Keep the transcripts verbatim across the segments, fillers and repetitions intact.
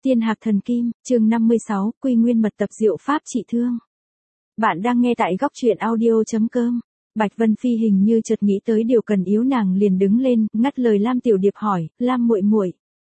Tiên hạc thần kim, chương năm mươi sáu, Quy Nguyên mật tập diệu pháp trị thương. Bạn đang nghe tại góc truyện audio chấm com. Bạch Vân Phi hình như chợt nghĩ tới điều cần yếu, nàng liền đứng lên, ngắt lời Lam Tiểu Điệp hỏi, "Lam muội muội,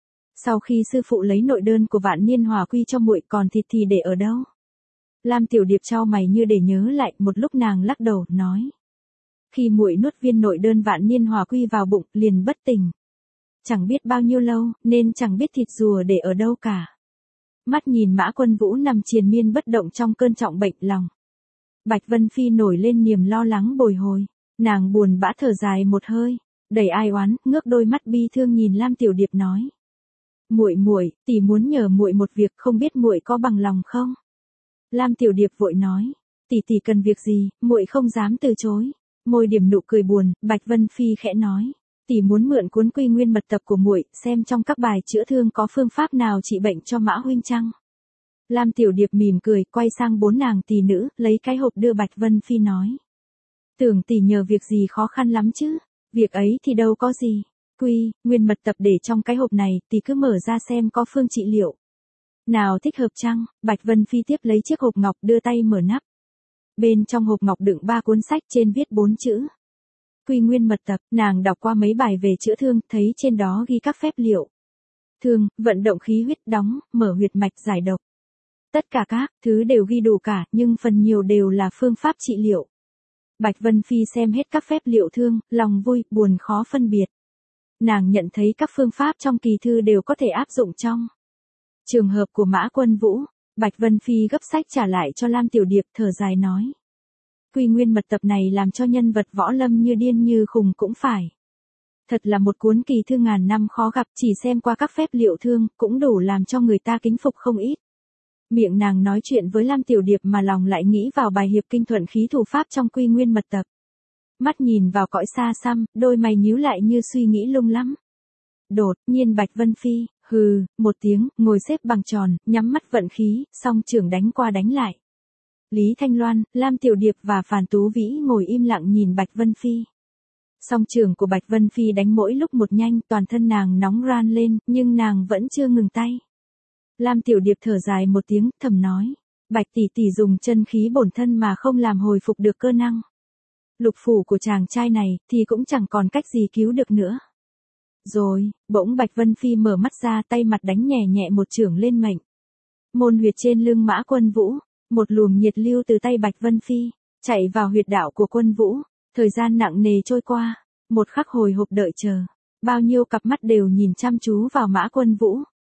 sau khi sư phụ lấy nội đơn của Vạn Niên Hòa Quy cho muội, còn thịt thì để ở đâu?" Lam Tiểu Điệp chau mày như để nhớ lại, một lúc nàng lắc đầu, nói: "Khi muội nuốt viên nội đơn Vạn Niên Hòa Quy vào bụng, liền bất tỉnh. Chẳng biết bao nhiêu lâu, nên chẳng biết thịt rùa để ở đâu cả." Mắt nhìn Mã Quân Vũ nằm triền miên bất động trong cơn trọng bệnh lòng, Bạch Vân Phi nổi lên niềm lo lắng bồi hồi, nàng buồn bã thở dài một hơi, đầy ai oán, ngước đôi mắt bi thương nhìn Lam Tiểu Điệp nói: "Muội muội, tỷ muốn nhờ muội một việc, không biết muội có bằng lòng không?" Lam Tiểu Điệp vội nói: "Tỷ tỷ cần việc gì, muội không dám từ chối." Môi điểm nụ cười buồn, Bạch Vân Phi khẽ nói: "Tỷ muốn mượn cuốn Quy Nguyên mật tập của muội, xem trong các bài chữa thương có phương pháp nào trị bệnh cho Mã huynh chăng?" Lam Tiểu Điệp mỉm cười, quay sang bốn nàng tỷ nữ, lấy cái hộp đưa Bạch Vân Phi nói: "Tưởng tỷ nhờ việc gì khó khăn lắm chứ? Việc ấy thì đâu có gì. Quy Nguyên mật tập để trong cái hộp này, tỷ cứ mở ra xem có phương trị liệu nào thích hợp chăng?" Bạch Vân Phi tiếp lấy chiếc hộp ngọc, đưa tay mở nắp. Bên trong hộp ngọc đựng ba cuốn sách, trên viết bốn chữ: Quy Nguyên mật tập. Nàng đọc qua mấy bài về chữa thương, thấy trên đó ghi các phép liệu thương, vận động khí huyết, đóng, mở huyệt mạch, giải độc. Tất cả các thứ đều ghi đủ cả, nhưng phần nhiều đều là phương pháp trị liệu. Bạch Vân Phi xem hết các phép liệu thương, lòng vui, buồn khó phân biệt. Nàng nhận thấy các phương pháp trong kỳ thư đều có thể áp dụng trong trường hợp của Mã Quân Vũ. Bạch Vân Phi gấp sách trả lại cho Lam Tiểu Điệp, thở dài nói: "Quy Nguyên mật tập này làm cho nhân vật võ lâm như điên như khùng cũng phải. Thật là một cuốn kỳ thư ngàn năm khó gặp, chỉ xem qua các phép liệu thương, cũng đủ làm cho người ta kính phục không ít." Miệng nàng nói chuyện với Lam Tiểu Điệp mà lòng lại nghĩ vào bài hiệp kinh thuận khí thủ pháp trong Quy Nguyên mật tập. Mắt nhìn vào cõi xa xăm, đôi mày nhíu lại như suy nghĩ lung lắm. Đột nhiên Bạch Vân Phi hừ một tiếng, ngồi xếp bằng tròn, nhắm mắt vận khí, song trưởng đánh qua đánh lại. Lý Thanh Loan, Lam Tiểu Điệp và Phàn Tú Vĩ ngồi im lặng nhìn Bạch Vân Phi. Song trưởng của Bạch Vân Phi đánh mỗi lúc một nhanh, toàn thân nàng nóng ran lên, nhưng nàng vẫn chưa ngừng tay. Lam Tiểu Điệp thở dài một tiếng, thầm nói: "Bạch tỷ tỷ dùng chân khí bổn thân mà không làm hồi phục được cơ năng lục phủ của chàng trai này, thì cũng chẳng còn cách gì cứu được nữa." Rồi, bỗng Bạch Vân Phi mở mắt ra, tay mặt đánh nhẹ nhẹ một chưởng lên mệnh môn huyệt trên lưng Mã Quân Vũ. Một luồng nhiệt lưu từ tay Bạch Vân Phi chạy vào huyệt đạo của Quân Vũ. Thời gian nặng nề trôi qua, một khắc hồi hộp đợi chờ, bao nhiêu cặp mắt đều nhìn chăm chú vào Mã Quân Vũ.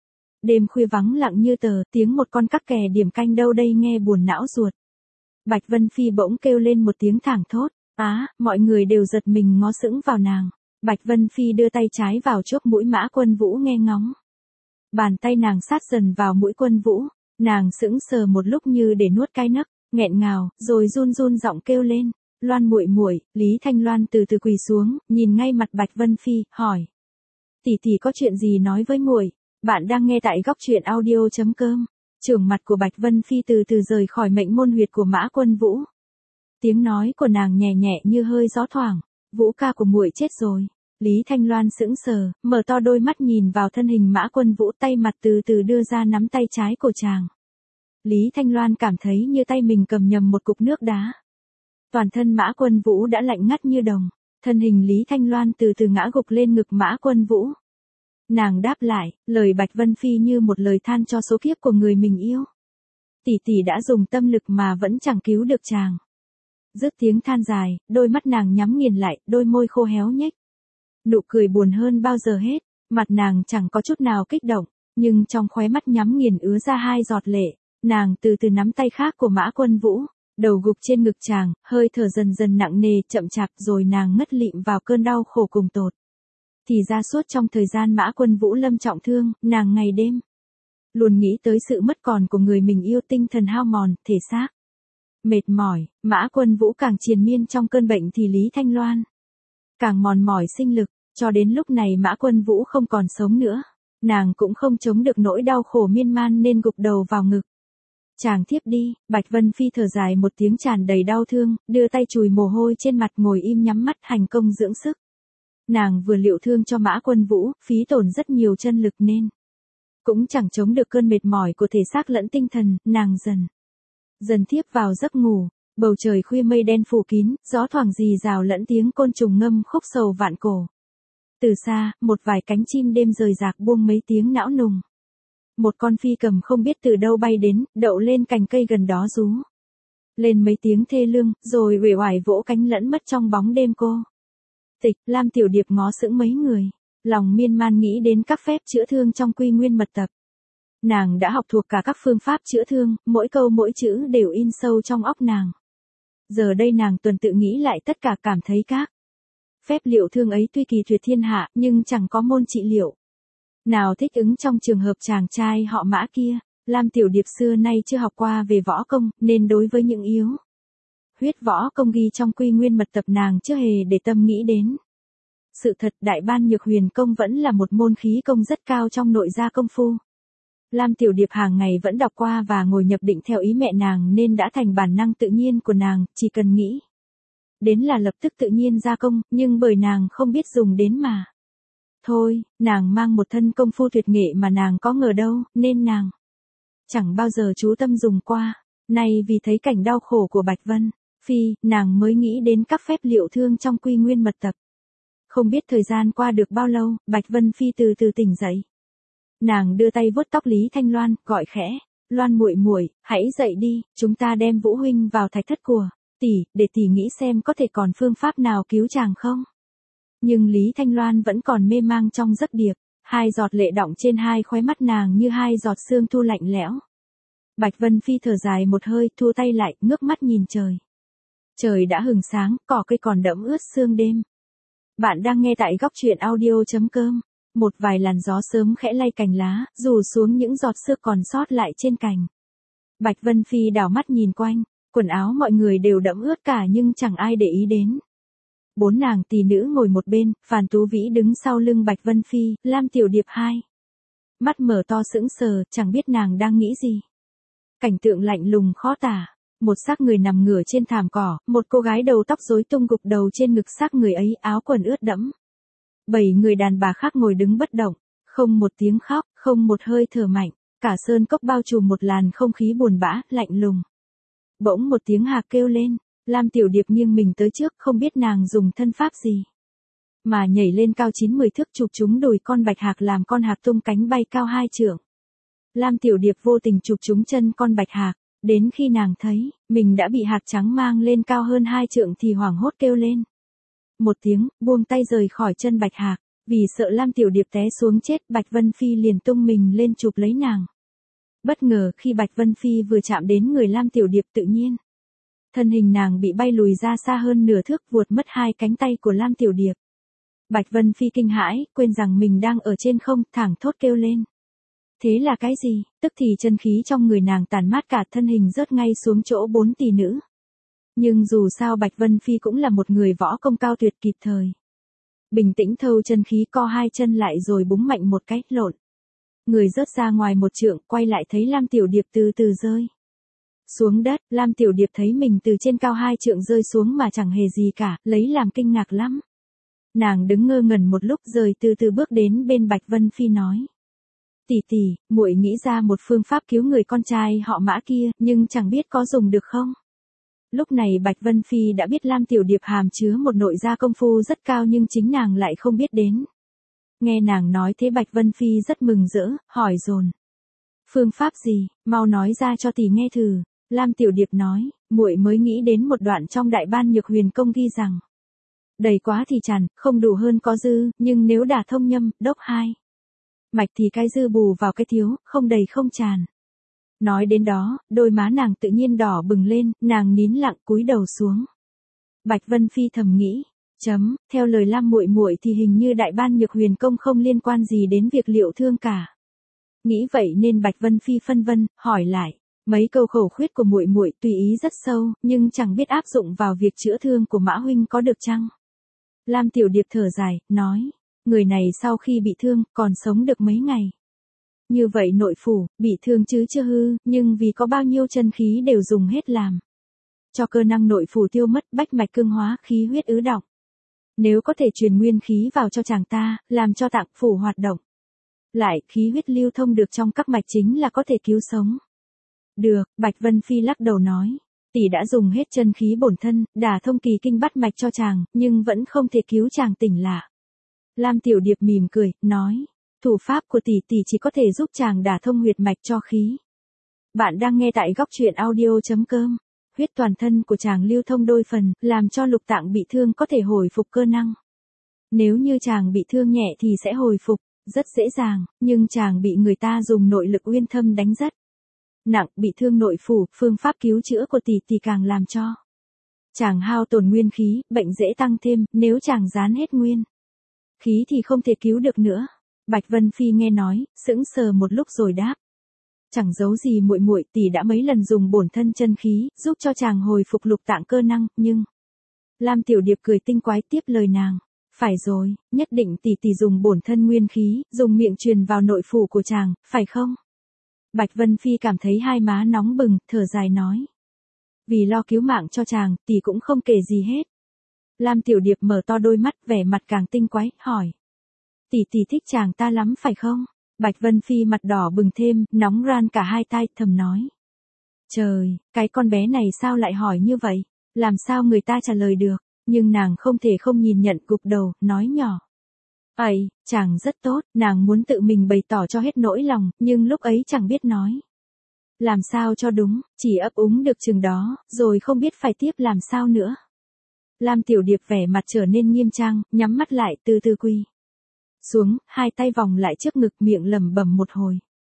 Đêm khuya vắng lặng như tờ, tiếng một con cắc kè điểm canh đâu đây nghe buồn não ruột. Bạch Vân Phi bỗng kêu lên một tiếng thảng thốt. Á, mọi người đều giật mình ngó sững vào nàng. Bạch Vân Phi đưa tay trái vào chóp mũi Mã Quân Vũ nghe ngóng. Bàn tay nàng sát dần vào mũi Quân Vũ. Nàng sững sờ một lúc như để nuốt cái nấc, nghẹn ngào, rồi run run giọng kêu lên: "Loan muội muội." Lý Thanh Loan từ từ quỳ xuống, nhìn ngay mặt Bạch Vân Phi, hỏi: "Tỷ tỷ có chuyện gì nói với muội?" Bạn đang nghe tại góc truyện audio chấm com. Chưởng mặt của Bạch Vân Phi từ từ rời khỏi mệnh môn huyệt của Mã Quân Vũ. Tiếng nói của nàng nhẹ nhẹ như hơi gió thoảng: "Vũ ca của muội chết rồi." Lý Thanh Loan sững sờ, mở to đôi mắt nhìn vào thân hình Mã Quân Vũ, tay mặt từ từ đưa ra nắm tay trái của chàng. Lý Thanh Loan cảm thấy như tay mình cầm nhầm một cục nước đá. Toàn thân Mã Quân Vũ đã lạnh ngắt như đồng. Thân hình Lý Thanh Loan từ từ ngã gục lên ngực Mã Quân Vũ. Nàng đáp lại, lời Bạch Vân Phi như một lời than cho số kiếp của người mình yêu. Tỷ tỷ đã dùng tâm lực mà vẫn chẳng cứu được chàng. Dứt tiếng than dài, đôi mắt nàng nhắm nghiền lại, đôi môi khô héo nhếch. Nụ cười buồn hơn bao giờ hết, mặt nàng chẳng có chút nào kích động, nhưng trong khóe mắt nhắm nghiền ứa ra hai giọt lệ. Nàng từ từ nắm tay khác của Mã Quân Vũ, đầu gục trên ngực chàng, hơi thở dần dần nặng nề, chậm chạp, rồi nàng ngất lịm vào cơn đau khổ cùng tột. Thì ra suốt trong thời gian Mã Quân Vũ lâm trọng thương, nàng ngày đêm luôn nghĩ tới sự mất còn của người mình yêu, tinh thần hao mòn, thể xác mệt mỏi. Mã Quân Vũ càng triền miên trong cơn bệnh thì Lý Thanh Loan càng mòn mỏi sinh lực, cho đến lúc này Mã Quân Vũ không còn sống nữa. Nàng cũng không chống được nỗi đau khổ miên man nên gục đầu vào ngực chàng thiếp đi. Bạch Vân Phi thở dài một tiếng tràn đầy đau thương, đưa tay chùi mồ hôi trên mặt, ngồi im nhắm mắt hành công dưỡng sức. Nàng vừa liệu thương cho Mã Quân Vũ, phí tổn rất nhiều chân lực nên cũng chẳng chống được cơn mệt mỏi của thể xác lẫn tinh thần, nàng dần, dần thiếp vào giấc ngủ. Bầu trời khuya mây đen phủ kín, gió thoảng rì rào lẫn tiếng côn trùng ngâm khúc sầu vạn cổ. Từ xa, một vài cánh chim đêm rời rạc buông mấy tiếng não nùng. Một con phi cầm không biết từ đâu bay đến, đậu lên cành cây gần đó rú lên mấy tiếng thê lương, rồi uể oải vỗ cánh lẫn mất trong bóng đêm cô tịch. Lam Tiểu Điệp ngó sững mấy người, lòng miên man nghĩ đến các phép chữa thương trong Quy Nguyên Mật Tập. Nàng đã học thuộc cả các phương pháp chữa thương, mỗi câu mỗi chữ đều in sâu trong óc nàng. Giờ đây nàng tuần tự nghĩ lại tất cả, cảm thấy các phép liệu thương ấy tuy kỳ tuyệt thiên hạ, nhưng chẳng có môn trị liệu nào thích ứng trong trường hợp chàng trai họ Mã kia. Lam Tiểu Điệp xưa nay chưa học qua về võ công, nên đối với những yếu huyết võ công ghi trong Quy Nguyên Mật Tập nàng chưa hề để tâm nghĩ đến. Sự thật, Đại Ban Nhược Huyền Công vẫn là một môn khí công rất cao trong nội gia công phu. Lam Tiểu Điệp hàng ngày vẫn đọc qua và ngồi nhập định theo ý mẹ nàng nên đã thành bản năng tự nhiên của nàng, chỉ cần nghĩ đến là lập tức tự nhiên ra công, nhưng bởi nàng không biết dùng đến mà. Thôi, nàng mang một thân công phu tuyệt nghệ mà nàng có ngờ đâu, nên nàng chẳng bao giờ chú tâm dùng qua. Nay vì thấy cảnh đau khổ của Bạch Vân Phi, nàng mới nghĩ đến các phép liệu thương trong Quy Nguyên Mật Tập. Không biết thời gian qua được bao lâu, Bạch Vân Phi từ từ tỉnh dậy. Nàng đưa tay vuốt tóc Lý Thanh Loan, gọi khẽ, "Loan muội muội, hãy dậy đi, chúng ta đem Vũ huynh vào thạch thất của tỷ, để tỷ nghĩ xem có thể còn phương pháp nào cứu chàng không." Nhưng Lý Thanh Loan vẫn còn mê mang trong giấc điệp, hai giọt lệ đọng trên hai khóe mắt nàng như hai giọt sương thu lạnh lẽo. Bạch Vân Phi thở dài một hơi, thu tay lại, ngước mắt nhìn trời. Trời đã hừng sáng, cỏ cây còn đẫm ướt sương đêm. Bạn đang nghe tại góc truyện audio chấm com. Một vài làn gió sớm khẽ lay cành lá, rủ xuống những giọt sương còn sót lại trên cành. Bạch Vân Phi đảo mắt nhìn quanh, quần áo mọi người đều đẫm ướt cả nhưng chẳng ai để ý đến. Bốn nàng tỷ nữ ngồi một bên, Phàn Tú Vĩ đứng sau lưng Bạch Vân Phi, Lam Tiểu Điệp hai mắt mở to sững sờ, chẳng biết nàng đang nghĩ gì. Cảnh tượng lạnh lùng khó tả, một xác người nằm ngửa trên thảm cỏ, một cô gái đầu tóc rối tung gục đầu trên ngực xác người ấy, áo quần ướt đẫm. Bảy người đàn bà khác ngồi đứng bất động, không một tiếng khóc, không một hơi thở mạnh, cả sơn cốc bao trùm một làn không khí buồn bã, lạnh lùng. Bỗng một tiếng hạc kêu lên, Lam Tiểu Điệp nghiêng mình tới trước, không biết nàng dùng thân pháp gì mà nhảy lên cao chín mười thước chụp trúng đùi con bạch hạc làm con hạc tung cánh bay cao hai trượng. Lam Tiểu Điệp vô tình chụp trúng chân con bạch hạc, đến khi nàng thấy mình đã bị hạc trắng mang lên cao hơn hai trượng thì hoảng hốt kêu lên một tiếng, buông tay rời khỏi chân bạch hạc. Vì sợ Lam Tiểu Điệp té xuống chết, Bạch Vân Phi liền tung mình lên chụp lấy nàng. Bất ngờ khi Bạch Vân Phi vừa chạm đến người Lam Tiểu Điệp, tự nhiên thân hình nàng bị bay lùi ra xa hơn nửa thước, vuột mất hai cánh tay của Lam Tiểu Điệp. Bạch Vân Phi kinh hãi, quên rằng mình đang ở trên không, thảng thốt kêu lên. Thế là cái gì? Tức thì chân khí trong người nàng tàn mát, cả thân hình rớt ngay xuống chỗ bốn tỷ nữ. Nhưng dù sao Bạch Vân Phi cũng là một người võ công cao tuyệt, kịp thời bình tĩnh thâu chân khí, co hai chân lại rồi búng mạnh một cái, lộn người rớt ra ngoài một trượng, quay lại thấy Lam Tiểu Điệp từ từ rơi xuống đất. Lam Tiểu Điệp thấy mình từ trên cao hai trượng rơi xuống mà chẳng hề gì cả, lấy làm kinh ngạc lắm. Nàng đứng ngơ ngẩn một lúc rồi từ từ bước đến bên Bạch Vân Phi nói: "Tỷ tỷ, muội nghĩ ra một phương pháp cứu người con trai họ Mã kia, nhưng chẳng biết có dùng được không?" Lúc này Bạch Vân Phi đã biết Lam Tiểu Điệp hàm chứa một nội gia công phu rất cao nhưng chính nàng lại không biết đến. Nghe nàng nói thế Bạch Vân Phi rất mừng rỡ, hỏi dồn: "Phương pháp gì, mau nói ra cho tỷ nghe thử." Lam Tiểu Điệp nói: "Muội mới nghĩ đến một đoạn trong Đại Ban Nhược Huyền Công ghi rằng, đầy quá thì tràn, không đủ hơn có dư, nhưng nếu đả thông nhâm, đốc hai mạch thì cái dư bù vào cái thiếu, không đầy không tràn." Nói đến đó, đôi má nàng tự nhiên đỏ bừng lên, nàng nín lặng cúi đầu xuống. Bạch Vân Phi thầm nghĩ, chấm, theo lời Lam muội muội thì hình như Đại Ban Nhược Huyền Công không liên quan gì đến việc liệu thương cả. Nghĩ vậy nên Bạch Vân Phi phân vân, hỏi lại, mấy câu khẩu khuyết của muội muội tùy ý rất sâu, nhưng chẳng biết áp dụng vào việc chữa thương của Mã huynh có được chăng? Lam Tiểu Điệp thở dài, nói, người này sau khi bị thương, còn sống được mấy ngày. Như vậy nội phủ, bị thương chứ chưa hư, nhưng vì có bao nhiêu chân khí đều dùng hết làm cho cơ năng nội phủ tiêu mất, bách mạch cương hóa, khí huyết ứ đọng. Nếu có thể truyền nguyên khí vào cho chàng ta, làm cho tạng phủ hoạt động, Lại, khí huyết lưu thông được trong các mạch chính là có thể cứu sống. Được, Bạch Vân Phi lắc đầu nói. Tỷ đã dùng hết chân khí bổn thân, đả thông kỳ kinh bắt mạch cho chàng, nhưng vẫn không thể cứu chàng tỉnh lại. Lam Tiểu Điệp mỉm cười, nói. Thủ pháp của tỷ tỷ chỉ có thể giúp chàng đả thông huyệt mạch cho khí. Bạn đang nghe tại góc truyện audio chấm com. Huyết toàn thân của chàng lưu thông đôi phần, làm cho lục tạng bị thương có thể hồi phục cơ năng. Nếu như chàng bị thương nhẹ thì sẽ hồi phục, rất dễ dàng, nhưng chàng bị người ta dùng nội lực uyên thâm đánh rất nặng, bị thương nội phủ, phương pháp cứu chữa của tỷ tỷ càng làm cho chàng hao tổn nguyên khí, bệnh dễ tăng thêm, nếu chàng gián hết nguyên khí thì không thể cứu được nữa. Bạch Vân Phi nghe nói, sững sờ một lúc rồi đáp. Chẳng giấu gì muội muội, tỷ đã mấy lần dùng bổn thân chân khí, giúp cho chàng hồi phục lục tạng cơ năng, nhưng... Lam Tiểu Điệp cười tinh quái tiếp lời nàng. Phải rồi, nhất định tỷ tỷ dùng bổn thân nguyên khí, dùng miệng truyền vào nội phủ của chàng, phải không? Bạch Vân Phi cảm thấy hai má nóng bừng, thở dài nói. Vì lo cứu mạng cho chàng, tỷ cũng không kể gì hết. Lam Tiểu Điệp mở to đôi mắt, vẻ mặt càng tinh quái, hỏi. Tỷ tỷ thích chàng ta lắm phải không? Bạch Vân Phi mặt đỏ bừng thêm, nóng ran cả hai tai, thầm nói. Trời, cái con bé này sao lại hỏi như vậy? Làm sao người ta trả lời được? Nhưng nàng không thể không nhìn nhận, gục đầu, nói nhỏ. Ấy, chàng rất tốt, nàng muốn tự mình bày tỏ cho hết nỗi lòng, nhưng lúc ấy chẳng biết nói. Làm sao cho đúng, chỉ ấp úng được chừng đó, rồi không biết phải tiếp làm sao nữa. Lam Tiểu Điệp vẻ mặt trở nên nghiêm trang, nhắm mắt lại từ từ quỳ xuống, hai tay vòng lại trước ngực, miệng lẩm bẩm một hồi.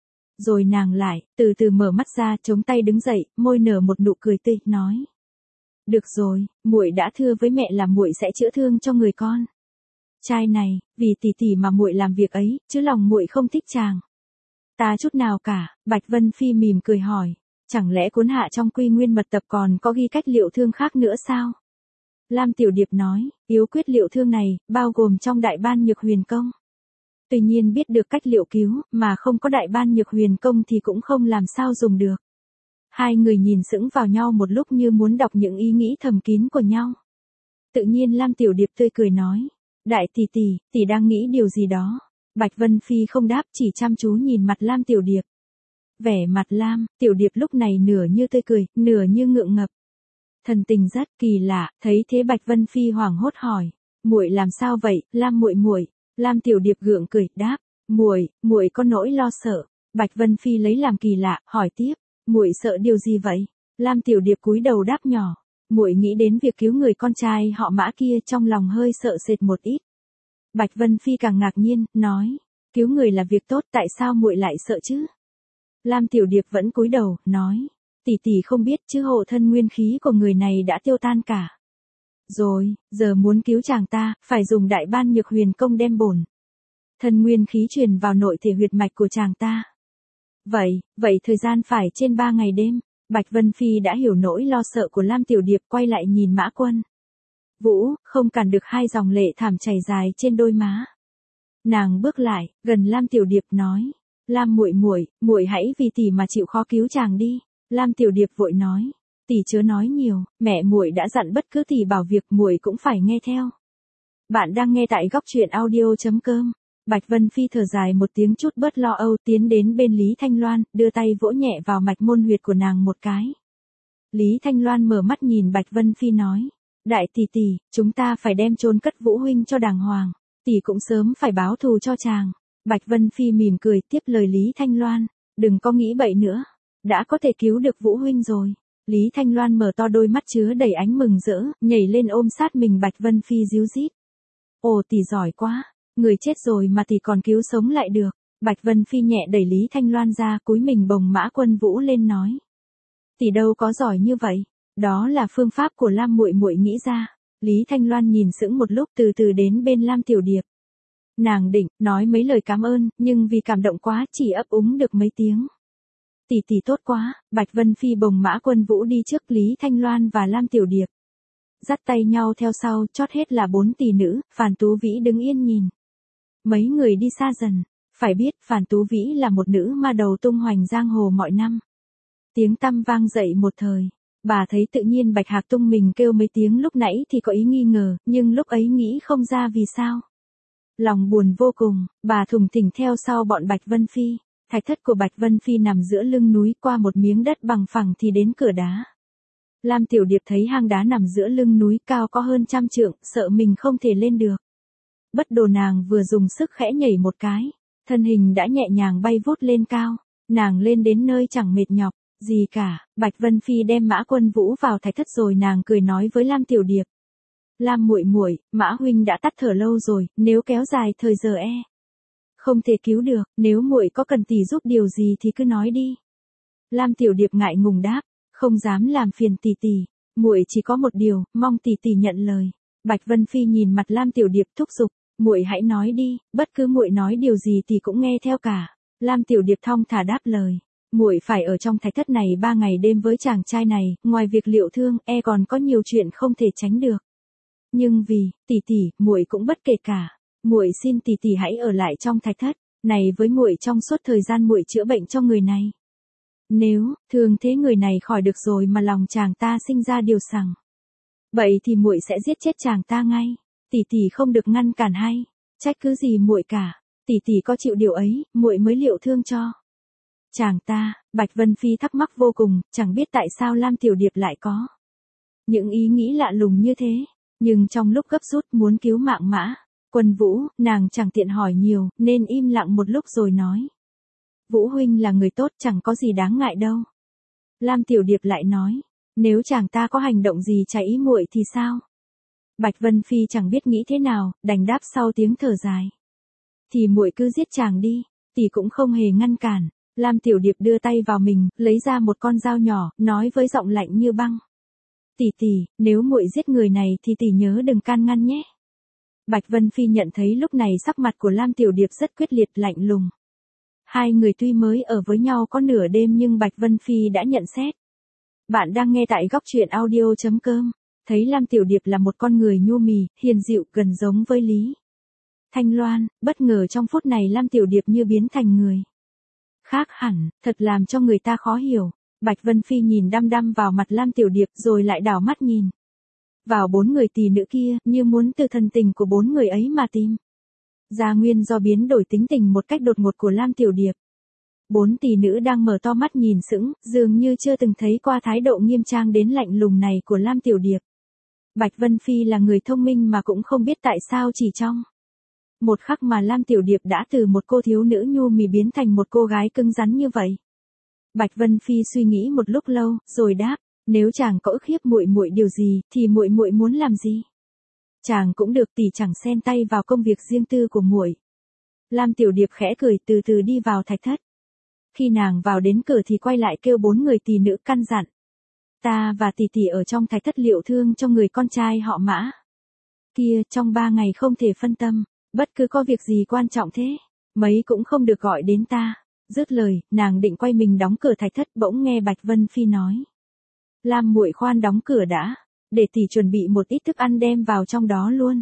Rồi nàng lại, từ từ mở mắt ra, chống tay đứng dậy, môi nở một nụ cười tươi, nói. Được rồi, muội đã thưa với mẹ là muội sẽ chữa thương cho người con trai này, vì tỷ tỷ mà muội làm việc ấy, chứ lòng muội không thích chàng ta chút nào cả. Bạch Vân Phi mỉm cười hỏi, chẳng lẽ cuốn hạ trong Quy Nguyên mật tập còn có ghi cách liệu thương khác nữa sao? Lam Tiểu Điệp nói, yếu quyết liệu thương này, bao gồm trong Đại Ban Nhược Huyền Công. Tuy nhiên biết được cách liệu cứu, mà không có Đại Ban Nhược Huyền Công thì cũng không làm sao dùng được. Hai người nhìn sững vào nhau một lúc như muốn đọc những ý nghĩ thầm kín của nhau. Tự nhiên Lam Tiểu Điệp tươi cười nói, đại tỷ tỷ, tỷ đang nghĩ điều gì đó. Bạch Vân Phi không đáp, chỉ chăm chú nhìn mặt Lam Tiểu Điệp. Vẻ mặt Lam Tiểu Điệp lúc này nửa như tươi cười, nửa như ngượng ngập. Thần tình rất kỳ lạ, thấy thế Bạch Vân Phi hoảng hốt hỏi, muội làm sao vậy, Lam muội muội? Lam Tiểu Điệp gượng cười, đáp, muội, muội có nỗi lo sợ. Bạch Vân Phi lấy làm kỳ lạ, hỏi tiếp, muội sợ điều gì vậy? Lam Tiểu Điệp cúi đầu đáp nhỏ, muội nghĩ đến việc cứu người con trai họ Mã kia, trong lòng hơi sợ sệt một ít. Bạch Vân Phi càng ngạc nhiên, nói, cứu người là việc tốt, tại sao muội lại sợ chứ? Lam Tiểu Điệp vẫn cúi đầu, nói, tỷ tỷ không biết chứ hộ thân nguyên khí của người này đã tiêu tan cả. Rồi, giờ muốn cứu chàng ta, phải dùng Đại Ban Nhược Huyền Công đem bổn thân nguyên khí truyền vào nội thể huyệt mạch của chàng ta. Vậy, vậy thời gian phải trên ba ngày đêm. Bạch Vân Phi đã hiểu nỗi lo sợ của Lam Tiểu Điệp, quay lại nhìn Mã Quân Vũ, không cản được hai dòng lệ thảm chảy dài trên đôi má. Nàng bước lại, gần Lam Tiểu Điệp nói, Lam muội muội, muội hãy vì tỷ mà chịu khó cứu chàng đi. Lam Tiểu Điệp vội nói, tỷ chớ nói nhiều, mẹ muội đã dặn bất cứ tỷ bảo việc muội cũng phải nghe theo. Bạn đang nghe tại góc truyện audio chấm com. Bạch Vân Phi thở dài một tiếng, chút bớt lo âu, tiến đến bên Lý Thanh Loan, đưa tay vỗ nhẹ vào mạch môn huyệt của nàng một cái. Lý Thanh Loan mở mắt nhìn Bạch Vân Phi nói, đại tỷ tỷ, chúng ta phải đem chôn cất Vũ huynh cho đàng hoàng, tỷ cũng sớm phải báo thù cho chàng. Bạch Vân Phi mỉm cười tiếp lời Lý Thanh Loan, đừng có nghĩ bậy nữa, đã có thể cứu được Vũ huynh rồi. Lý Thanh Loan mở to đôi mắt chứa đầy ánh mừng rỡ, nhảy lên ôm sát mình Bạch Vân Phi ríu rít. Ồ, tỷ giỏi quá, người chết rồi mà tỷ còn cứu sống lại được. Bạch Vân Phi nhẹ đẩy Lý Thanh Loan ra, cúi mình bồng Mã Quân Vũ lên nói, tỷ đâu có giỏi như vậy, đó là phương pháp của Lam muội muội nghĩ ra. Lý Thanh Loan nhìn sững một lúc, từ từ đến bên Lam Tiểu Điệp. Nàng định nói mấy lời cảm ơn, nhưng vì cảm động quá, chỉ ấp úng được mấy tiếng. Tỷ tỷ tốt quá. Bạch Vân Phi bồng Mã Quân Vũ đi trước, Lý Thanh Loan và Lam Tiểu Điệp dắt tay nhau theo sau, chót hết là bốn tỷ nữ. Phàn Tú Vĩ đứng yên nhìn mấy người đi xa dần. Phải biết, Phàn Tú Vĩ là một nữ ma đầu tung hoành giang hồ mọi năm, tiếng tăm vang dậy một thời. Bà thấy tự nhiên Bạch Hạc tung mình kêu mấy tiếng lúc nãy thì có ý nghi ngờ, nhưng lúc ấy nghĩ không ra vì sao Lòng buồn vô cùng, bà thùng thình theo sau bọn Bạch Vân Phi. Thạch thất của Bạch Vân Phi nằm giữa lưng núi, qua một miếng đất bằng phẳng thì đến cửa đá. Lam Tiểu Điệp thấy hang đá nằm giữa lưng núi cao có hơn trăm trượng, sợ mình không thể lên được. Bất đồ nàng vừa dùng sức khẽ nhảy một cái, thân hình đã nhẹ nhàng bay vút lên cao, nàng lên đến nơi chẳng mệt nhọc gì cả. Bạch Vân Phi đem Mã Quân Vũ vào thạch thất rồi nàng cười nói với Lam Tiểu Điệp. Lam muội muội, Mã huynh đã tắt thở lâu rồi, nếu kéo dài thời giờ e không thể cứu được, nếu muội có cần tỷ giúp điều gì thì cứ nói đi. Lam Tiểu Điệp ngại ngùng đáp, không dám làm phiền tỷ tỷ, muội chỉ có một điều, mong tỷ tỷ nhận lời. Bạch Vân Phi nhìn mặt Lam Tiểu Điệp thúc giục, muội hãy nói đi, bất cứ muội nói điều gì tỷ cũng nghe theo cả. Lam Tiểu Điệp thong thả đáp lời, muội phải ở trong thạch thất này ba ngày đêm với chàng trai này, ngoài việc liệu thương, e còn có nhiều chuyện không thể tránh được. Nhưng vì tỷ tỷ, muội cũng bất kể cả. Muội xin tỷ tỷ hãy ở lại trong thạch thất này với muội trong suốt thời gian muội chữa bệnh cho người này. Nếu thường thế người này khỏi được rồi mà lòng chàng ta sinh ra điều sằng, vậy thì muội sẽ giết chết chàng ta ngay. Tỷ tỷ không được ngăn cản hay trách cứ gì muội cả. Tỷ tỷ có chịu điều ấy, muội mới liệu thương cho chàng ta. Bạch Vân Phi thắc mắc vô cùng, chẳng biết tại sao Lam Tiểu Điệp lại có những ý nghĩ lạ lùng như thế. Nhưng trong lúc gấp rút muốn cứu mạng Mã Quân Vũ, nàng chẳng tiện hỏi nhiều, nên im lặng một lúc rồi nói. Vũ huynh là người tốt, chẳng có gì đáng ngại đâu. Lam Tiểu Điệp lại nói, nếu chàng ta có hành động gì trái ý muội thì sao? Bạch Vân Phi chẳng biết nghĩ thế nào, đành đáp sau tiếng thở dài. Thì muội cứ giết chàng đi, tỷ cũng không hề ngăn cản. Lam Tiểu Điệp đưa tay vào mình, lấy ra một con dao nhỏ, nói với giọng lạnh như băng. Tỷ tỷ, nếu muội giết người này thì tỷ nhớ đừng can ngăn nhé. Bạch Vân Phi nhận thấy lúc này sắc mặt của Lam Tiểu Điệp rất quyết liệt lạnh lùng. Hai người tuy mới ở với nhau có nửa đêm nhưng Bạch Vân Phi đã nhận xét. Bạn đang nghe tại góc truyện audio.com. Thấy Lam Tiểu Điệp là một con người nhu mì, hiền dịu, gần giống với Lý Thanh Loan, bất ngờ trong phút này Lam Tiểu Điệp như biến thành người khác hẳn, thật làm cho người ta khó hiểu. Bạch Vân Phi nhìn đăm đăm vào mặt Lam Tiểu Điệp rồi lại đảo mắt nhìn vào bốn người tỷ nữ kia, như muốn từ thần tình của bốn người ấy mà tìm ra nguyên do biến đổi tính tình một cách đột ngột của Lam Tiểu Điệp. Bốn tỷ nữ đang mở to mắt nhìn sững, dường như chưa từng thấy qua thái độ nghiêm trang đến lạnh lùng này của Lam Tiểu Điệp. Bạch Vân Phi là người thông minh mà cũng không biết tại sao chỉ trong một khắc mà Lam Tiểu Điệp đã từ một cô thiếu nữ nhu mì biến thành một cô gái cứng rắn như vậy. Bạch Vân Phi suy nghĩ một lúc lâu, rồi đáp, nếu chàng có ức hiếp muội muội điều gì, thì muội muội muốn làm gì? Chàng cũng được, tỷ chẳng xen tay vào công việc riêng tư của muội. Lam Tiểu Điệp khẽ cười từ từ đi vào thạch thất. Khi nàng vào đến cửa thì quay lại kêu bốn người tỷ nữ căn dặn. Ta và tỷ tỷ ở trong thạch thất liệu thương cho người con trai họ Mã kia, trong ba ngày không thể phân tâm, bất cứ có việc gì quan trọng thế, mấy cũng không được gọi đến ta. Dứt lời, nàng định quay mình đóng cửa thạch thất, bỗng nghe Bạch Vân Phi nói. Lam muội khoan đóng cửa đã, để tỷ chuẩn bị một ít thức ăn đem vào trong đó luôn.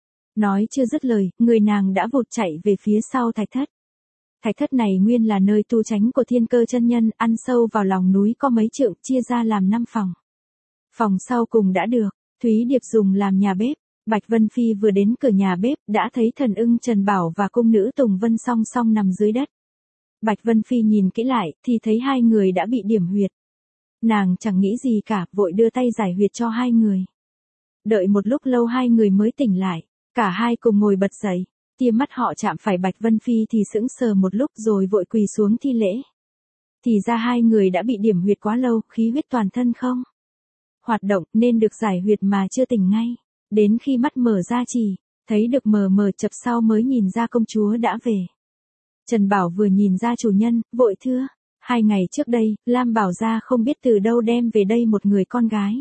Nói chưa dứt lời, người nàng đã vụt chạy về phía sau thạch thất. Thạch thất này nguyên là nơi tu chánh của Thiên Cơ chân nhân, ăn sâu vào lòng núi có mấy trượng, chia ra làm năm phòng. Phòng sau cùng đã được Thúy Điệp dùng làm nhà bếp. Bạch Vân Phi vừa đến cửa nhà bếp, đã thấy thần ưng Trần Bảo và cung nữ Tùng Vân song song nằm dưới đất. Bạch Vân Phi nhìn kỹ lại, thì thấy hai người đã bị điểm huyệt. Nàng chẳng nghĩ gì cả, vội đưa tay giải huyệt cho hai người. Đợi một lúc lâu hai người mới tỉnh lại, cả hai cùng ngồi bật dậy. Tia mắt họ chạm phải Bạch Vân Phi thì sững sờ một lúc rồi vội quỳ xuống thi lễ. Thì ra hai người đã bị điểm huyệt quá lâu, khí huyết toàn thân không hoạt động nên được giải huyệt mà chưa tỉnh ngay. Đến khi mắt mở ra chỉ thấy được mờ mờ chập sau mới nhìn ra công chúa đã về. Trần Bảo vừa nhìn ra chủ nhân, vội thưa, hai ngày trước đây, Lam Bảo gia không biết từ đâu đem về đây một người con gái.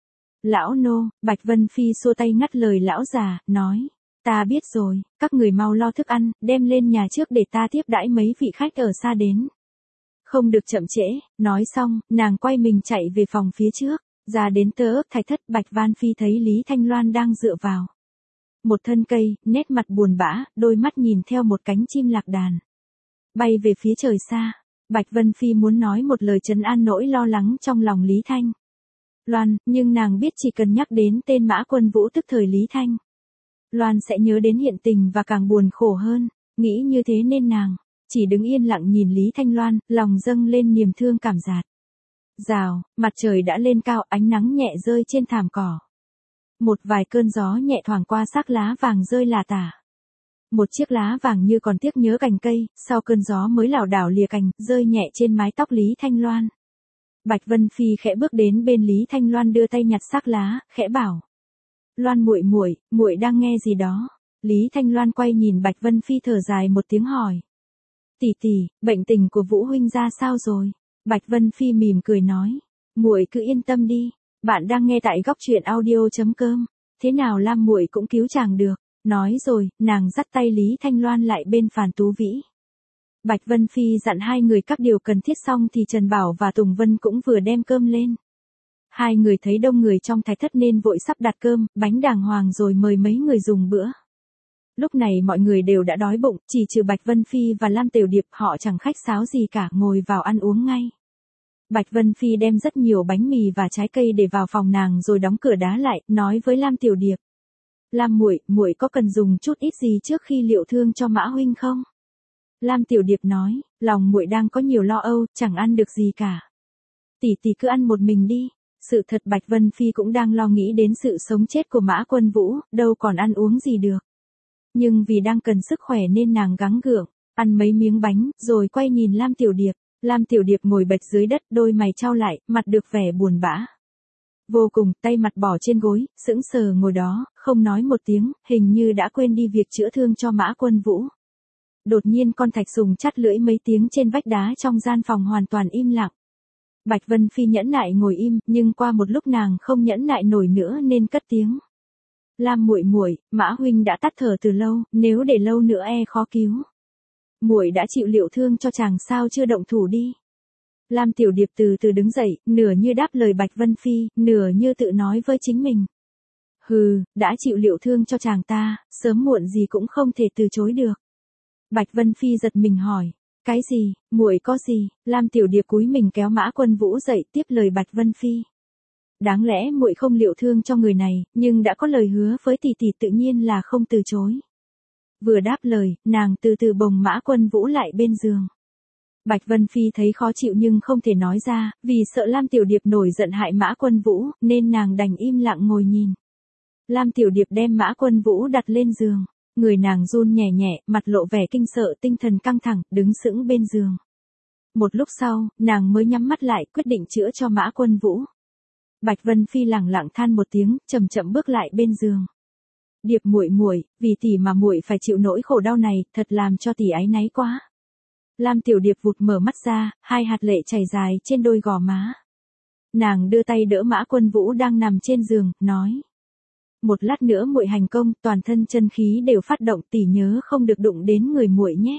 Lão nô, Bạch Vân Phi xua tay ngắt lời lão già, nói, ta biết rồi, các người mau lo thức ăn, đem lên nhà trước để ta tiếp đãi mấy vị khách ở xa đến. Không được chậm trễ. Nói xong, nàng quay mình chạy về phòng phía trước, ra đến tơ ước thạch thất. Bạch Vân Phi thấy Lý Thanh Loan đang dựa vào một thân cây, nét mặt buồn bã, đôi mắt nhìn theo một cánh chim lạc đàn bay về phía trời xa. Bạch Vân Phi muốn nói một lời trấn an nỗi lo lắng trong lòng Lý Thanh Loan, nhưng nàng biết chỉ cần nhắc đến tên Mã Quân Vũ tức thời Lý Thanh Loan sẽ nhớ đến hiện tình và càng buồn khổ hơn, nghĩ như thế nên nàng chỉ đứng yên lặng nhìn Lý Thanh Loan, lòng dâng lên niềm thương cảm giạt. Rào, mặt trời đã lên cao, ánh nắng nhẹ rơi trên thảm cỏ. Một vài cơn gió nhẹ thoảng qua xác lá vàng rơi lả tả. Một chiếc lá vàng như còn tiếc nhớ cành cây, sau cơn gió mới lảo đảo lìa cành, rơi nhẹ trên mái tóc Lý Thanh Loan. Bạch Vân Phi khẽ bước đến bên Lý Thanh Loan đưa tay nhặt xác lá, khẽ bảo: "Loan muội muội, muội đang nghe gì đó?" Lý Thanh Loan quay nhìn Bạch Vân Phi thở dài một tiếng hỏi: "Tỷ tỷ, bệnh tình của Vũ huynh ra sao rồi?" Bạch Vân Phi mỉm cười nói: "Muội cứ yên tâm đi, bạn đang nghe tại góc truyện audio chấm com, thế nào Lam muội cũng cứu chàng được." Nói rồi, nàng dắt tay Lý Thanh Loan lại bên Phàn Tú Vĩ. Bạch Vân Phi dặn hai người các điều cần thiết xong thì Trần Bảo và Tùng Vân cũng vừa đem cơm lên. Hai người thấy đông người trong thái thất nên vội sắp đặt cơm, bánh đàng hoàng rồi mời mấy người dùng bữa. Lúc này mọi người đều đã đói bụng, chỉ trừ Bạch Vân Phi và Lam Tiểu Điệp, họ chẳng khách sáo gì cả, ngồi vào ăn uống ngay. Bạch Vân Phi đem rất nhiều bánh mì và trái cây để vào phòng nàng rồi đóng cửa đá lại, nói với Lam Tiểu Điệp: "Lam muội, muội có cần dùng chút ít gì trước khi liệu thương cho Mã huynh không?" Lam Tiểu Điệp nói: "Lòng muội đang có nhiều lo âu, chẳng ăn được gì cả. Tỷ tỷ cứ ăn một mình đi." Sự thật Bạch Vân Phi cũng đang lo nghĩ đến sự sống chết của Mã Quân Vũ, đâu còn ăn uống gì được. Nhưng vì đang cần sức khỏe nên nàng gắng gượng, ăn mấy miếng bánh, rồi quay nhìn Lam Tiểu Điệp. Lam Tiểu Điệp ngồi bệt dưới đất, đôi mày chau lại, mặt được vẻ buồn bã. Vô cùng, tay mặt bỏ trên gối, sững sờ ngồi đó, không nói một tiếng, hình như đã quên đi việc chữa thương cho Mã Quân Vũ. Đột nhiên con thạch sùng chắt lưỡi mấy tiếng trên vách đá trong gian phòng hoàn toàn im lặng. Bạch Vân Phi nhẫn nại ngồi im, nhưng qua một lúc nàng không nhẫn nại nổi nữa nên cất tiếng: "Lam muội muội, Mã huynh đã tắt thở từ lâu, nếu để lâu nữa e khó cứu. Muội đã chịu liệu thương cho chàng sao chưa động thủ đi?" Lam Tiểu Điệp từ từ đứng dậy, nửa như đáp lời Bạch Vân Phi, nửa như tự nói với chính mình: "Hừ, đã chịu liệu thương cho chàng ta, sớm muộn gì cũng không thể từ chối được." Bạch Vân Phi giật mình hỏi: "Cái gì, muội có gì?" Lam Tiểu Điệp cúi mình kéo Mã Quân Vũ dậy, tiếp lời Bạch Vân Phi: "Đáng lẽ muội không liệu thương cho người này, nhưng đã có lời hứa với tỷ tỷ tự nhiên là không từ chối." Vừa đáp lời, nàng từ từ bồng Mã Quân Vũ lại bên giường. Bạch Vân Phi thấy khó chịu nhưng không thể nói ra, vì sợ Lam Tiểu Điệp nổi giận hại Mã Quân Vũ, nên nàng đành im lặng ngồi nhìn. Lam Tiểu Điệp đem Mã Quân Vũ đặt lên giường. Người nàng run nhẹ nhẹ, mặt lộ vẻ kinh sợ, tinh thần căng thẳng, đứng sững bên giường. Một lúc sau, nàng mới nhắm mắt lại, quyết định chữa cho Mã Quân Vũ. Bạch Vân Phi lẳng lặng than một tiếng, chậm chậm bước lại bên giường. "Điệp muội muội, vì tỷ mà muội phải chịu nỗi khổ đau này, thật làm cho tỷ áy náy quá." Lam Tiểu Điệp vụt mở mắt ra, hai hạt lệ chảy dài trên đôi gò má. Nàng đưa tay đỡ Mã Quân Vũ đang nằm trên giường, nói: "Một lát nữa muội hành công, toàn thân chân khí đều phát động, tỷ nhớ không được đụng đến người muội nhé."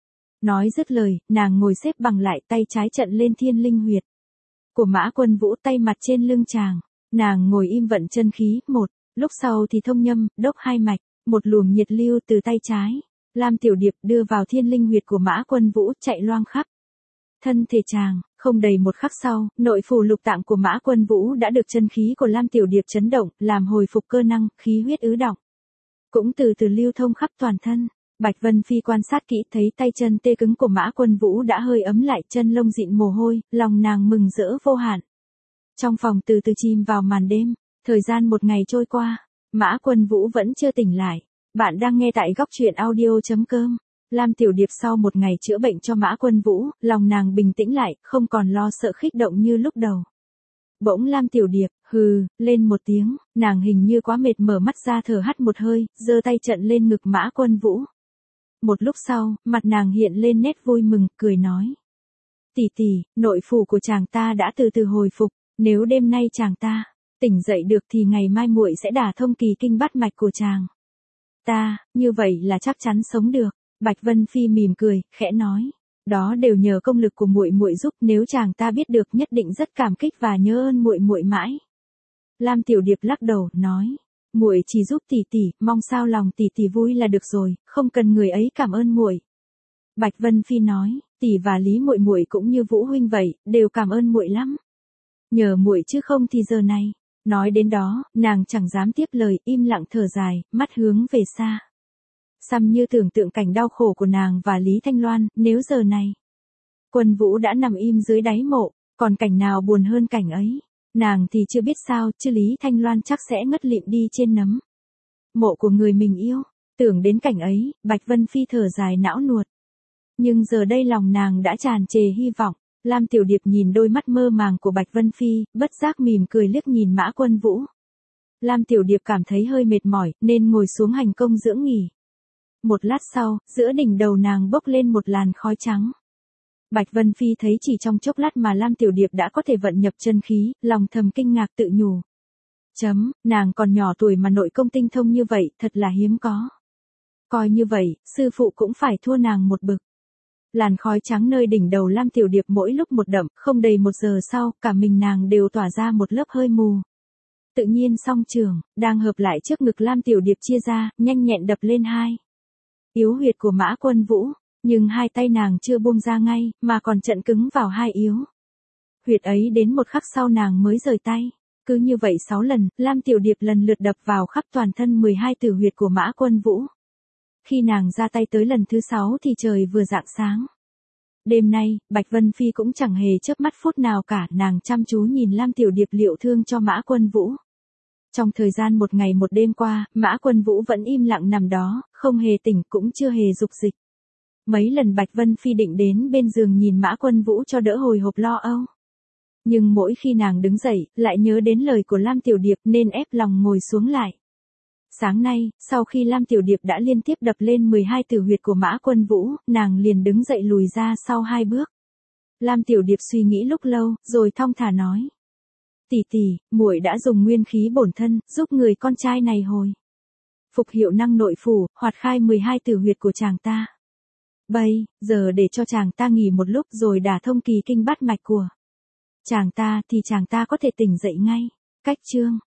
Nói dứt lời, nàng ngồi xếp bằng lại, tay trái trận lên thiên linh huyệt của Mã Quân Vũ, tay mặt trên lưng chàng. Nàng ngồi im vận chân khí, một lúc sau thì thông nhâm, đốc hai mạch, một luồng nhiệt lưu từ tay trái Lam Tiểu Điệp đưa vào thiên linh huyệt của Mã Quân Vũ, chạy loang khắp thân thể chàng. Không đầy một khắc sau, nội phủ lục tạng của Mã Quân Vũ đã được chân khí của Lam Tiểu Điệp chấn động, làm hồi phục cơ năng, khí huyết ứ đọng cũng từ từ lưu thông khắp toàn thân. Bạch Vân Phi quan sát kỹ, thấy tay chân tê cứng của Mã Quân Vũ đã hơi ấm lại, chân lông dịn mồ hôi, lòng nàng mừng rỡ vô hạn. Trong phòng từ từ chìm vào màn đêm, thời gian một ngày trôi qua, Mã Quân Vũ vẫn chưa tỉnh lại. Bạn đang nghe tại góc truyện audio chấm com. Lam Tiểu Điệp sau một ngày chữa bệnh cho Mã Quân Vũ, lòng nàng bình tĩnh lại, không còn lo sợ khích động như lúc đầu. Bỗng Lam Tiểu Điệp, hừ, lên một tiếng, nàng hình như quá mệt mở mắt ra thở hắt một hơi, giơ tay trận lên ngực Mã Quân Vũ. Một lúc sau, mặt nàng hiện lên nét vui mừng, cười nói: "Tỷ tỷ, nội phủ của chàng ta đã từ từ hồi phục, nếu đêm nay chàng ta tỉnh dậy được thì ngày mai muội sẽ đả thông kỳ kinh bát mạch của chàng ta, như vậy là chắc chắn sống được." Bạch Vân Phi mỉm cười, khẽ nói: "Đó đều nhờ công lực của muội muội giúp, nếu chàng ta biết được nhất định rất cảm kích và nhớ ơn muội muội mãi." Lam Tiểu Điệp lắc đầu, nói: "Muội chỉ giúp tỷ tỷ, mong sao lòng tỷ tỷ vui là được rồi, không cần người ấy cảm ơn muội." Bạch Vân Phi nói: "Tỷ và Lý muội muội cũng như Vũ huynh vậy, đều cảm ơn muội lắm. Nhờ muội chứ không thì giờ này Nói đến đó, nàng chẳng dám tiếp lời, im lặng thở dài, mắt hướng về xa. Xăm Như tưởng tượng cảnh đau khổ của nàng và Lý Thanh Loan, nếu giờ này Quân Vũ đã nằm im dưới đáy mộ, còn cảnh nào buồn hơn cảnh ấy. Nàng thì chưa biết sao, chứ Lý Thanh Loan chắc sẽ ngất lịm đi trên nấm mộ của người mình yêu. Tưởng đến cảnh ấy, Bạch Vân Phi thở dài não nuột. Nhưng giờ đây lòng nàng đã tràn trề hy vọng. Lam Tiểu Điệp nhìn đôi mắt mơ màng của Bạch Vân Phi, bất giác mỉm cười liếc nhìn Mã Quân Vũ. Lam Tiểu Điệp cảm thấy hơi mệt mỏi, nên ngồi xuống hành công dưỡng nghỉ. Một lát sau, giữa đỉnh đầu nàng bốc lên một làn khói trắng. Bạch Vân Phi thấy chỉ trong chốc lát mà Lam Tiểu Điệp đã có thể vận nhập chân khí, lòng thầm kinh ngạc tự nhủ. Chấm, nàng còn nhỏ tuổi mà nội công tinh thông như vậy, thật là hiếm có. Coi như vậy, sư phụ cũng phải thua nàng một bậc. Làn khói trắng nơi đỉnh đầu Lam Tiểu Điệp mỗi lúc một đậm, không đầy một giờ sau, cả mình nàng đều tỏa ra một lớp hơi mù. Tự nhiên song trường, đang hợp lại trước ngực Lam Tiểu Điệp chia ra, nhanh nhẹn đập lên hai yếu huyệt của Mã Quân Vũ, nhưng hai tay nàng chưa buông ra ngay, mà còn chặn cứng vào hai yếu huyệt ấy, đến một khắc sau nàng mới rời tay. Cứ như vậy sáu lần, Lam Tiểu Điệp lần lượt đập vào khắp toàn thân mười hai tử huyệt của Mã Quân Vũ. Khi nàng ra tay tới lần thứ sáu thì trời vừa rạng sáng. Đêm nay, Bạch Vân Phi cũng chẳng hề chớp mắt phút nào cả, nàng chăm chú nhìn Lam Tiểu Điệp liệu thương cho Mã Quân Vũ. Trong thời gian một ngày một đêm qua, Mã Quân Vũ vẫn im lặng nằm đó, không hề tỉnh cũng chưa hề dục dịch. Mấy lần Bạch Vân Phi định đến bên giường nhìn Mã Quân Vũ cho đỡ hồi hộp lo âu. Nhưng mỗi khi nàng đứng dậy, lại nhớ đến lời của Lam Tiểu Điệp nên ép lòng ngồi xuống lại. Sáng nay, sau khi Lam Tiểu Điệp đã liên tiếp đập lên mười hai tử huyệt của Mã Quân Vũ, nàng liền đứng dậy lùi ra sau hai bước. Lam Tiểu Điệp suy nghĩ lúc lâu, rồi thong thả nói. Tỷ tỷ, muội đã dùng nguyên khí bổn thân, giúp người con trai này hồi phục hiệu năng nội phủ, hoạt khai mười hai tử huyệt của chàng ta. Bây giờ để cho chàng ta nghỉ một lúc rồi đả thông kỳ kinh bát mạch của chàng ta thì chàng ta có thể tỉnh dậy ngay. Cách chương